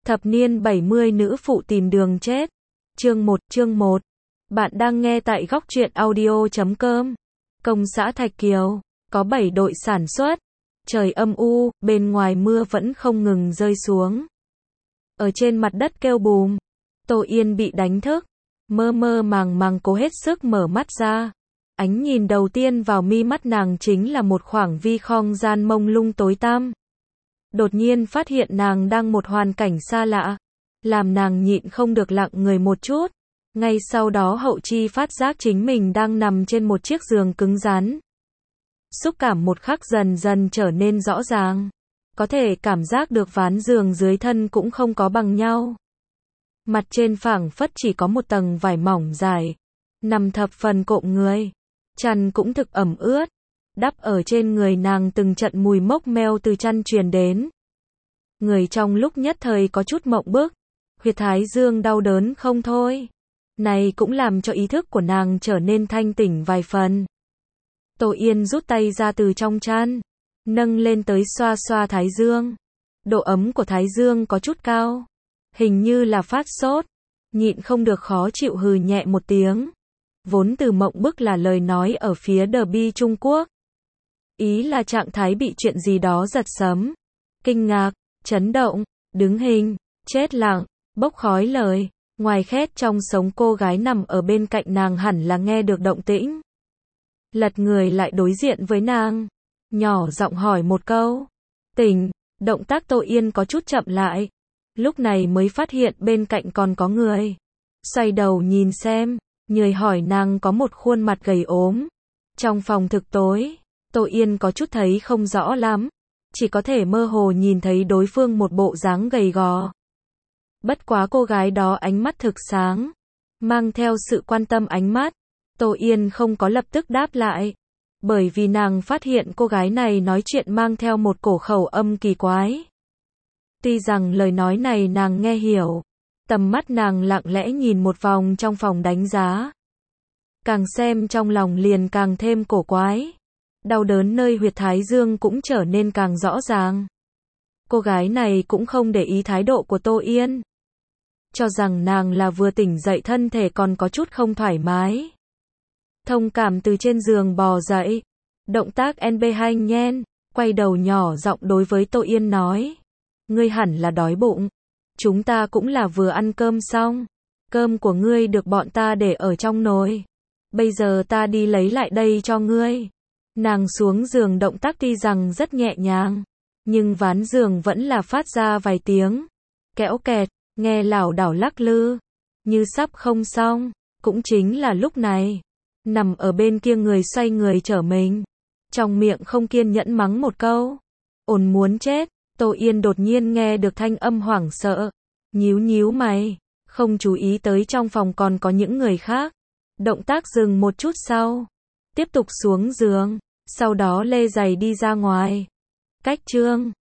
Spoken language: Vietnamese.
Thập niên 70 nữ phụ tìm đường chết. Chương 1. Bạn đang nghe tại góc truyện audio.com. Công xã Thạch Kiều, có 7 đội sản xuất. Trời âm u, bên ngoài mưa vẫn không ngừng rơi xuống. Ở trên mặt đất kêu bùm. Tô Yên bị đánh thức. Mơ mơ màng màng cố hết sức mở mắt ra. Ánh nhìn đầu tiên vào mi mắt nàng chính là một khoảng vi không gian mông lung tối tăm. Đột nhiên phát hiện nàng đang một hoàn cảnh xa lạ, làm nàng nhịn không được lặng người một chút. Ngay sau đó hậu chi phát giác chính mình đang nằm trên một chiếc giường cứng rắn. Xúc cảm một khắc dần dần trở nên rõ ràng. Có thể cảm giác được ván giường dưới thân cũng không có bằng nhau. Mặt trên phẳng phất chỉ có một tầng vải mỏng dài, nằm thập phần cộm người. Chăn cũng thực ẩm ướt. Đắp ở trên người nàng từng trận mùi mốc meo từ chăn truyền đến. Người trong lúc nhất thời có chút mộng bức. Huyệt thái dương đau đớn không thôi. Này cũng làm cho ý thức của nàng trở nên thanh tỉnh vài phần. Tô Yên rút tay ra từ trong chăn, nâng lên tới xoa xoa thái dương. Độ ấm của thái dương có chút cao, hình như là phát sốt. Nhịn không được khó chịu hừ nhẹ một tiếng. Vốn từ mộng bức là lời nói ở phía Derby Trung Quốc. Ý là trạng thái bị chuyện gì đó giật sấm, kinh ngạc, chấn động, đứng hình, chết lặng, bốc khói lời. Ngoài khét trong sống cô gái nằm ở bên cạnh nàng hẳn là nghe được động tĩnh. Lật người lại đối diện với nàng, nhỏ giọng hỏi một câu. Tỉnh, động tác Tô Yên có chút chậm lại. Lúc này mới phát hiện bên cạnh còn có người. Xoay đầu nhìn xem, người hỏi nàng có một khuôn mặt gầy ốm. Trong phòng thực tối, Tô Yên có chút thấy không rõ lắm. Chỉ có thể mơ hồ nhìn thấy đối phương một bộ dáng gầy gò. Bất quá cô gái đó ánh mắt thực sáng, mang theo sự quan tâm ánh mắt. Tô Yên không có lập tức đáp lại, bởi vì nàng phát hiện cô gái này nói chuyện mang theo một cổ khẩu âm kỳ quái. Tuy rằng lời nói này nàng nghe hiểu, tầm mắt nàng lặng lẽ nhìn một vòng trong phòng đánh giá. Càng xem trong lòng liền càng thêm cổ quái. Đau đớn nơi huyệt thái dương cũng trở nên càng rõ ràng. Cô gái này cũng không để ý thái độ của Tô Yên, cho rằng nàng là vừa tỉnh dậy thân thể còn có chút không thoải mái. Thông cảm từ trên giường bò dậy, động tác NB2 nhen, quay đầu nhỏ giọng đối với Tô Yên nói. Ngươi hẳn là đói bụng. Chúng ta cũng là vừa ăn cơm xong. Cơm của ngươi được bọn ta để ở trong nồi. Bây giờ ta đi lấy lại đây cho ngươi. Nàng xuống giường động tác tuy rằng rất nhẹ nhàng, nhưng ván giường vẫn là phát ra vài tiếng kẽo kẹt, nghe lảo đảo lắc lư, như sắp không xong. Cũng chính là lúc này, nằm ở bên kia người xoay người trở mình, trong miệng không kiên nhẫn mắng một câu. Ồn muốn chết. Tô Yên đột nhiên nghe được thanh âm hoảng sợ, nhíu nhíu mày, không chú ý tới trong phòng còn có những người khác. Động tác dừng một chút sau, tiếp tục xuống giường, sau đó lê giày đi ra ngoài. Cách chương